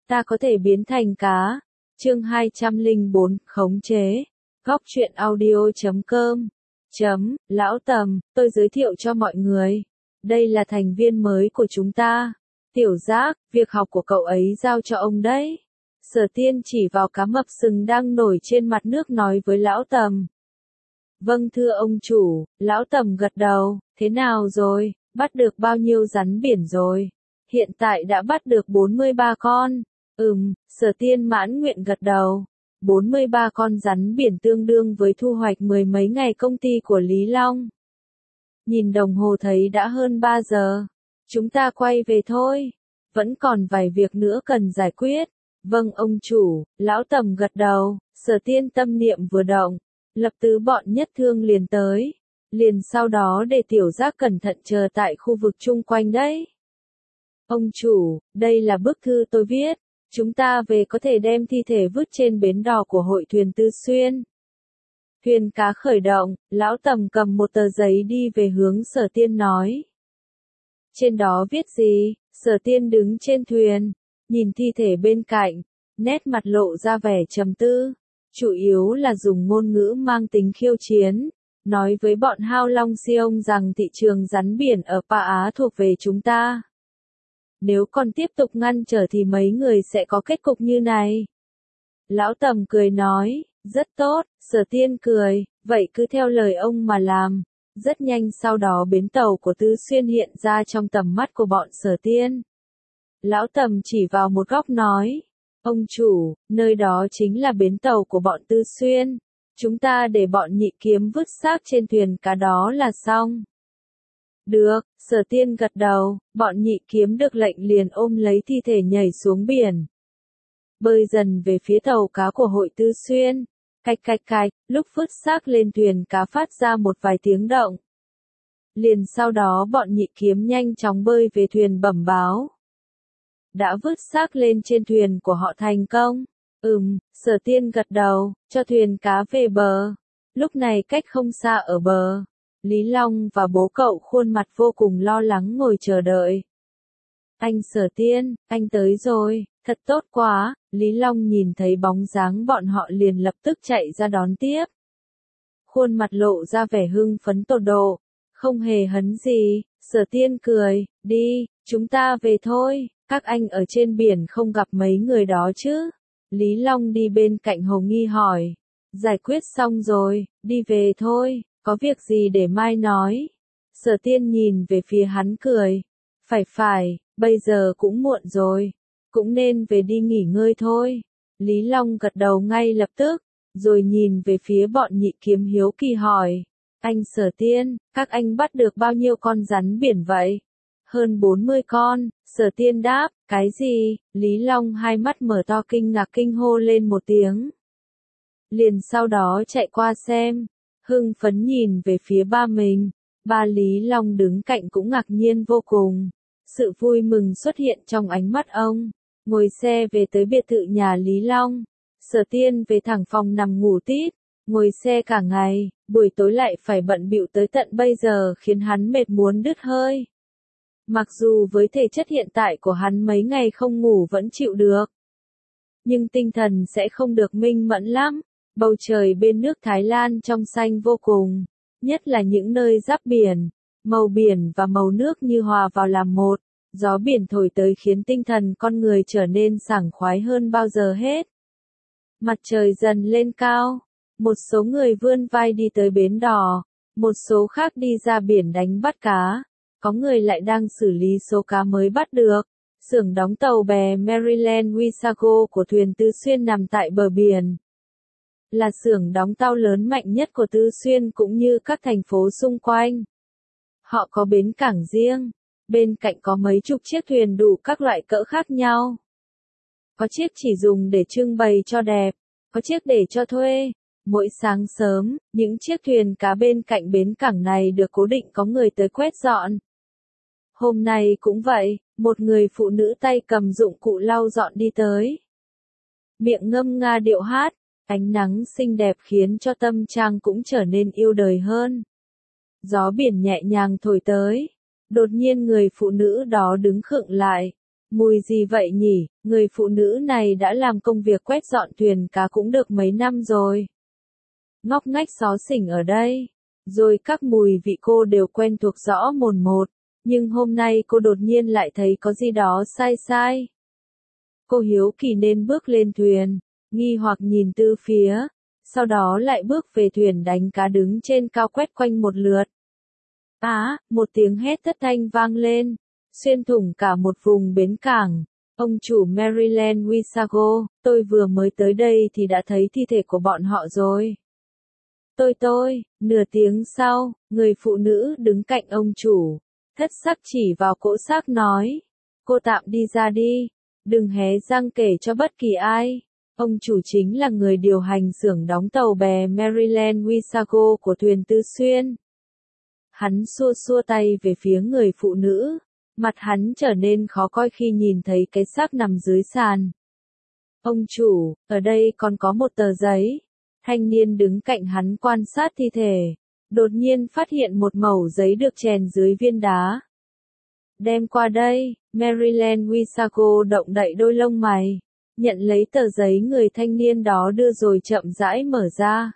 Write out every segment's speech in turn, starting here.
Ta có thể biến thành cá. Chương 204, khống chế. Góc truyện audio.com. Lão Tầm, tôi giới thiệu cho mọi người. Đây là thành viên mới của chúng ta. Tiểu Giác, việc học của cậu ấy giao cho ông đấy. Sở Tiên chỉ vào cá mập sừng đang nổi trên mặt nước nói với Lão Tầm. Vâng thưa ông chủ, Lão Tầm gật đầu. Thế nào rồi, bắt được bao nhiêu rắn biển rồi? Hiện tại đã bắt được 43 con. Sở Tiên mãn nguyện gật đầu. 43 con rắn biển tương đương với thu hoạch mười mấy ngày công ty của Lý Long. Nhìn đồng hồ thấy đã hơn 3 giờ. Chúng ta quay về thôi. Vẫn còn vài việc nữa cần giải quyết. Vâng ông chủ, Lão Tầm gật đầu. Sở Tiên tâm niệm vừa động. Lập tức bọn Nhất Thương liền tới. Liền sau đó để Tiểu Giác cẩn thận chờ tại khu vực chung quanh đấy. Ông chủ, đây là bức thư tôi viết. Chúng ta về có thể đem thi thể vứt trên bến đò của hội thuyền Tư Xuyên. Thuyền cá khởi động, Lão Tầm cầm một tờ giấy đi về hướng Sở Tiên nói. Trên đó viết gì? Sở Tiên đứng trên thuyền, nhìn thi thể bên cạnh, nét mặt lộ ra vẻ trầm tư. Chủ yếu là dùng ngôn ngữ mang tính khiêu chiến, nói với bọn Hao Long Siêu rằng thị trường rắn biển ở Pa Á thuộc về chúng ta. Nếu còn tiếp tục ngăn trở thì mấy người sẽ có kết cục như này. Lão Tầm cười nói, rất tốt, Sở Tiên cười, vậy cứ theo lời ông mà làm. Rất nhanh sau đó bến tàu của Tư Xuyên hiện ra trong tầm mắt của bọn Sở Tiên. Lão Tầm chỉ vào một góc nói, ông chủ, nơi đó chính là bến tàu của bọn Tư Xuyên. Chúng ta để bọn Nhị Kiếm vứt xác trên thuyền cá đó là xong. Được, Sở Tiên gật đầu, bọn Nhị Kiếm được lệnh liền ôm lấy thi thể nhảy xuống biển. Bơi dần về phía tàu cá của hội Tư Xuyên. Cạch cạch cạch, lúc vứt xác lên thuyền cá phát ra một vài tiếng động. Liền sau đó bọn Nhị Kiếm nhanh chóng bơi về thuyền bẩm báo. Đã vứt xác lên trên thuyền của họ thành công. Sở Tiên gật đầu, cho thuyền cá về bờ. Lúc này cách không xa ở bờ. Lý Long và bố cậu khuôn mặt vô cùng lo lắng ngồi chờ đợi. Anh Sở Tiên, anh tới rồi, thật tốt quá. Lý Long nhìn thấy bóng dáng bọn họ liền lập tức chạy ra đón tiếp. Khuôn mặt lộ ra vẻ hưng phấn tột độ. Không hề hấn gì, Sở Tiên cười, đi, chúng ta về thôi, các anh ở trên biển không gặp mấy người đó chứ. Lý Long đi bên cạnh Hồ Nghi hỏi, giải quyết xong rồi, đi về thôi, có việc gì để mai nói. Sở Tiên nhìn về phía hắn cười, phải, bây giờ cũng muộn rồi, cũng nên về đi nghỉ ngơi thôi. Lý Long gật đầu ngay lập tức, rồi nhìn về phía bọn Nhị Kiếm hiếu kỳ hỏi, anh Sở Tiên, các anh bắt được bao nhiêu con rắn biển vậy? Hơn 40 con, Sở Tiên đáp, cái gì? Lý Long hai mắt mở to kinh ngạc kinh hô lên một tiếng. Liền sau đó chạy qua xem, hưng phấn nhìn về phía ba mình, ba Lý Long đứng cạnh cũng ngạc nhiên vô cùng. Sự vui mừng xuất hiện trong ánh mắt ông, ngồi xe về tới biệt thự nhà Lý Long. Sở Tiên về thẳng phòng nằm ngủ tít, ngồi xe cả ngày, buổi tối lại phải bận bịu tới tận bây giờ khiến hắn mệt muốn đứt hơi. Mặc dù với thể chất hiện tại của hắn mấy ngày không ngủ vẫn chịu được, nhưng tinh thần sẽ không được minh mẫn lắm. Bầu trời bên nước Thái Lan trong xanh vô cùng, nhất là những nơi giáp biển, màu biển và màu nước như hòa vào làm một, gió biển thổi tới khiến tinh thần con người trở nên sảng khoái hơn bao giờ hết. Mặt trời dần lên cao, một số người vươn vai đi tới bến đò, một số khác đi ra biển đánh bắt cá, có người lại đang xử lý số cá mới bắt được. Xưởng đóng tàu bè Maryland Wisago của thuyền Tư Xuyên nằm tại bờ biển. Là xưởng đóng tàu lớn mạnh nhất của Tư Xuyên cũng như các thành phố xung quanh. Họ có bến cảng riêng, bên cạnh có mấy chục chiếc thuyền đủ các loại cỡ khác nhau. Có chiếc chỉ dùng để trưng bày cho đẹp, có chiếc để cho thuê. Mỗi sáng sớm, những chiếc thuyền cá bên cạnh bến cảng này được cố định có người tới quét dọn. Hôm nay cũng vậy, một người phụ nữ tay cầm dụng cụ lau dọn đi tới. Miệng ngâm nga điệu hát, ánh nắng xinh đẹp khiến cho tâm trạng cũng trở nên yêu đời hơn. Gió biển nhẹ nhàng thổi tới, đột nhiên người phụ nữ đó đứng khựng lại, Mùi gì vậy nhỉ? Người phụ nữ này đã làm công việc quét dọn thuyền cá cũng được mấy năm rồi. Ngóc ngách xó xỉnh ở đây. Rồi các mùi vị cô đều quen thuộc rõ mồn một. Nhưng hôm nay cô đột nhiên lại thấy có gì đó sai sai. Cô hiếu kỳ nên bước lên thuyền, nghi hoặc nhìn từ phía. Sau đó lại bước về thuyền đánh cá đứng trên cao quét quanh một lượt. Một tiếng hét thất thanh vang lên, xuyên thủng cả một vùng bến cảng. Ông chủ Maryland Wisago, tôi vừa mới tới đây thì đã thấy thi thể của bọn họ rồi. Nửa tiếng sau, người phụ nữ đứng cạnh ông chủ, thất sắc chỉ vào cỗ xác nói. Cô tạm đi ra đi, đừng hé răng kể cho bất kỳ ai. Ông chủ chính là người điều hành xưởng đóng tàu bè Maryland Wisago của thuyền Tư Xuyên. Hắn xua xua tay về phía người phụ nữ, mặt hắn trở nên khó coi khi nhìn thấy cái xác nằm dưới sàn. Ông chủ, ở đây còn có một tờ giấy. Thanh niên đứng cạnh hắn quan sát thi thể, đột nhiên phát hiện một mẩu giấy được chèn dưới viên đá. Đem qua đây, Maryland Wisago động đậy đôi lông mày, nhận lấy tờ giấy người thanh niên đó đưa rồi chậm rãi mở ra.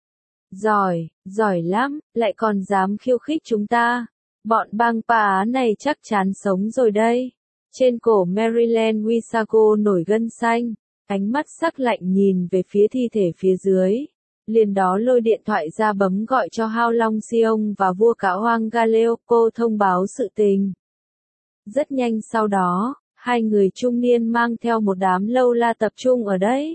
Giỏi lắm, lại còn dám khiêu khích chúng ta. Bọn bang pa Á này chắc chắn sống rồi đây. Trên cổ Maryland Wisago nổi gân xanh, ánh mắt sắc lạnh nhìn về phía thi thể phía dưới. Liền đó lôi điện thoại ra bấm gọi cho Hao Long Siong và vua cá hoang Galeoko thông báo sự tình. Rất nhanh sau đó, hai người trung niên mang theo một đám lâu la tập trung ở đấy.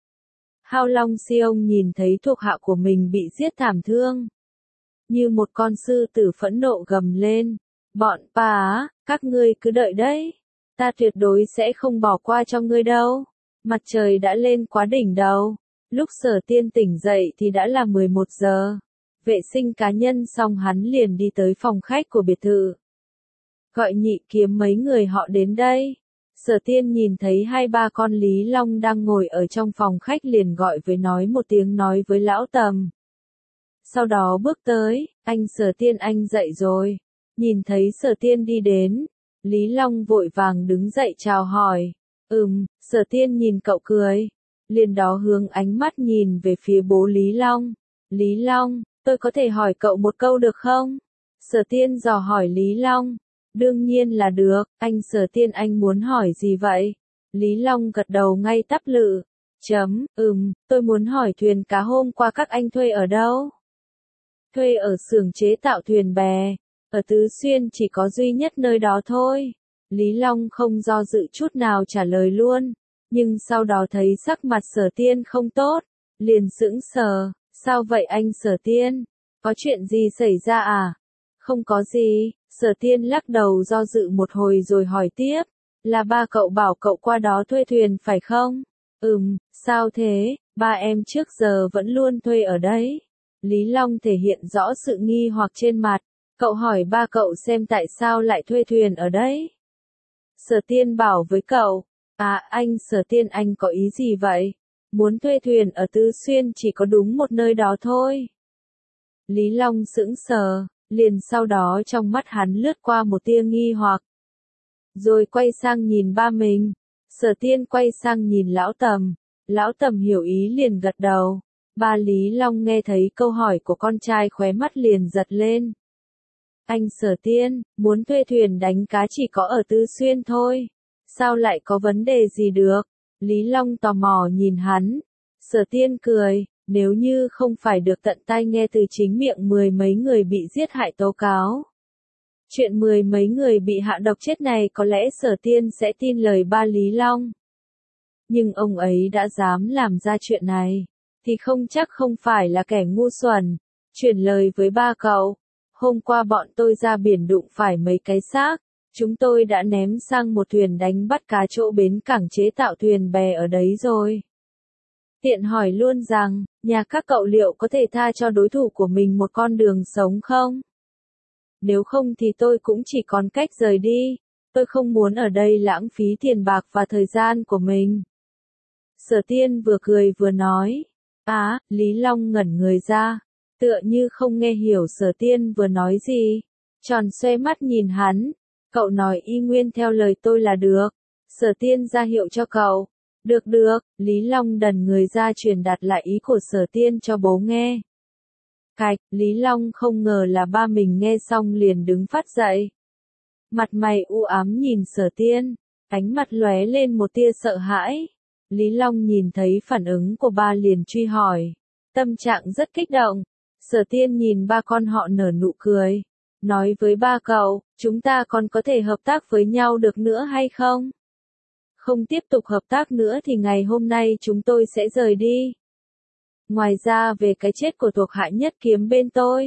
Hao Long Siong nhìn thấy thuộc hạ của mình bị giết thảm thương. Như một con sư tử phẫn nộ gầm lên. Bọn pa Á, các ngươi cứ đợi đấy. Ta tuyệt đối sẽ không bỏ qua cho ngươi đâu. Mặt trời đã lên quá đỉnh đầu. Lúc Sở Tiên tỉnh dậy thì đã là 11 giờ. Vệ sinh cá nhân xong hắn liền đi tới phòng khách của biệt thự. Gọi Nhị Kiếm mấy người họ đến đây. Sở Tiên nhìn thấy hai ba con Lý Long đang ngồi ở trong phòng khách liền gọi nói một tiếng nói với Lão Tầm. Sau đó bước tới, anh Sở Tiên anh dậy rồi. Nhìn thấy Sở Tiên đi đến, Lý Long vội vàng đứng dậy chào hỏi. Sở Tiên nhìn cậu cười. Liền đó hướng ánh mắt nhìn về phía bố Lý Long. Lý Long, tôi có thể hỏi cậu một câu được không? Sở Tiên dò hỏi Lý Long. Đương nhiên là được, anh Sở Tiên anh muốn hỏi gì vậy? Lý Long gật đầu ngay tắp lự. Tôi muốn hỏi thuyền cá hôm qua các anh thuê ở đâu? Thuê ở xưởng chế tạo thuyền bè. Ở Tứ Xuyên chỉ có duy nhất nơi đó thôi. Lý Long không do dự chút nào trả lời luôn. Nhưng sau đó thấy sắc mặt Sở Tiên không tốt. Liền sững sờ. Sao vậy anh Sở Tiên? Có chuyện gì xảy ra à? Không có gì. Sở Tiên lắc đầu do dự một hồi rồi hỏi tiếp. Là ba cậu bảo cậu qua đó thuê thuyền phải không? Sao thế? Ba em trước giờ vẫn luôn thuê ở đấy. Lý Long thể hiện rõ sự nghi hoặc trên mặt. Cậu hỏi ba cậu xem tại sao lại thuê thuyền ở đấy. Sở Tiên bảo với cậu. Anh Sở Tiên anh có ý gì vậy? Muốn thuê thuyền ở Tứ Xuyên chỉ có đúng một nơi đó thôi. Lý Long sững sờ, liền sau đó trong mắt hắn lướt qua một tia nghi hoặc. Rồi quay sang nhìn ba mình. Sở Tiên quay sang nhìn Lão Tầm. Lão Tầm hiểu ý liền gật đầu. Ba Lý Long nghe thấy câu hỏi của con trai khóe mắt liền giật lên. Anh Sở Tiên, muốn thuê thuyền đánh cá chỉ có ở Tứ Xuyên thôi. Sao lại có vấn đề gì được? Lý Long tò mò nhìn hắn. Sở Tiên cười, nếu như không phải được tận tai nghe từ chính miệng mười mấy người bị giết hại tố cáo. Chuyện mười mấy người bị hạ độc chết này có lẽ Sở Tiên sẽ tin lời ba Lý Long. Nhưng ông ấy đã dám làm ra chuyện này, thì không chắc không phải là kẻ ngu xuẩn. Chuyển lời với ba cậu. Hôm qua bọn tôi ra biển đụng phải mấy cái xác. Chúng tôi đã ném sang một thuyền đánh bắt cá chỗ bến cảng chế tạo thuyền bè ở đấy rồi. Tiện hỏi luôn rằng, nhà các cậu liệu có thể tha cho đối thủ của mình một con đường sống không? Nếu không thì tôi cũng chỉ còn cách rời đi. Tôi không muốn ở đây lãng phí tiền bạc và thời gian của mình. Sở Tiên vừa cười vừa nói. Lý Long ngẩn người ra. Tựa như không nghe hiểu Sở Tiên vừa nói gì. Tròn xoe mắt nhìn hắn. Cậu nói y nguyên theo lời tôi là được. Sở Tiên ra hiệu cho cậu. Được được, Lý Long đần người ra truyền đạt lại ý của Sở Tiên cho bố nghe. Cạch, Lý Long không ngờ là ba mình nghe xong liền đứng phát dậy. Mặt mày u ám nhìn Sở Tiên, ánh mặt lóe lên một tia sợ hãi. Lý Long nhìn thấy phản ứng của ba liền truy hỏi. Tâm trạng rất kích động. Sở Tiên nhìn ba con họ nở nụ cười. Nói với ba cậu, chúng ta còn có thể hợp tác với nhau được nữa hay không? Không tiếp tục hợp tác nữa thì ngày hôm nay chúng tôi sẽ rời đi. Ngoài ra về cái chết của thuộc hạ Nhất Kiếm bên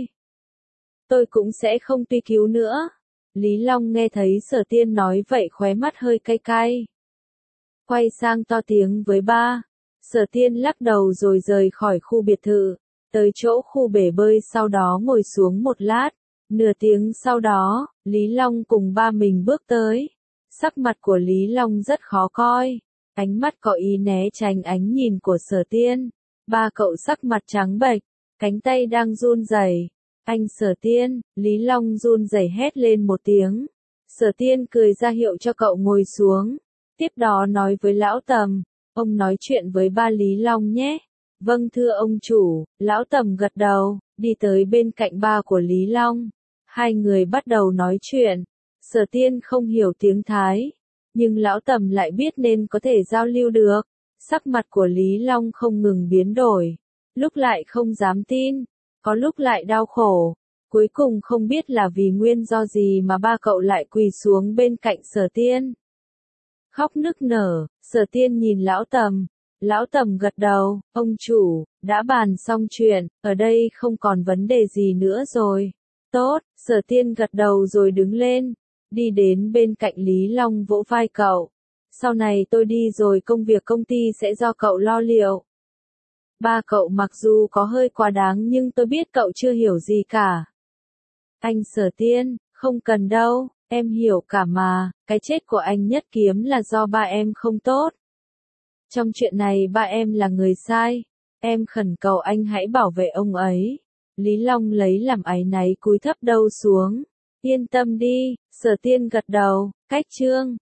tôi cũng sẽ không truy cứu nữa. Lý Long nghe thấy Sở Tiên nói vậy khóe mắt hơi cay cay. Quay sang to tiếng với ba. Sở Tiên lắc đầu rồi rời khỏi khu biệt thự, tới chỗ khu bể bơi sau đó ngồi xuống một lát. Nửa tiếng sau đó, Lý Long cùng ba mình bước tới. Sắc mặt của Lý Long rất khó coi. Ánh mắt có ý né tránh ánh nhìn của Sở Tiên. Ba cậu sắc mặt trắng bệch, cánh tay đang run rẩy. Anh Sở Tiên, Lý Long run rẩy hét lên một tiếng. Sở Tiên cười ra hiệu cho cậu ngồi xuống. Tiếp đó nói với Lão Tầm, ông nói chuyện với ba Lý Long nhé. Vâng thưa ông chủ, Lão Tầm gật đầu, đi tới bên cạnh ba của Lý Long. Hai người bắt đầu nói chuyện. Sở Tiên không hiểu tiếng Thái, nhưng Lão Tầm lại biết nên có thể giao lưu được. Sắc mặt của Lý Long không ngừng biến đổi. Lúc lại không dám tin, có lúc lại đau khổ. Cuối cùng không biết là vì nguyên do gì mà ba cậu lại quỳ xuống bên cạnh Sở Tiên. Khóc nức nở, Sở Tiên nhìn Lão Tầm. Lão Tầm gật đầu, ông chủ, đã bàn xong chuyện, ở đây không còn vấn đề gì nữa rồi. Tốt, Sở Tiên gật đầu rồi đứng lên, đi đến bên cạnh Lý Long vỗ vai cậu. Sau này tôi đi rồi công việc công ty sẽ do cậu lo liệu. Ba cậu mặc dù có hơi quá đáng nhưng tôi biết cậu chưa hiểu gì cả. Anh Sở Tiên, không cần đâu, em hiểu cả mà, cái chết của anh Nhất Kiếm là do ba em không tốt. Trong chuyện này ba em là người sai, em khẩn cầu anh hãy bảo vệ ông ấy. Lý Long lấy làm áy náy cúi thấp đầu xuống. Yên tâm đi, Sở Tiên gật đầu, cách chương.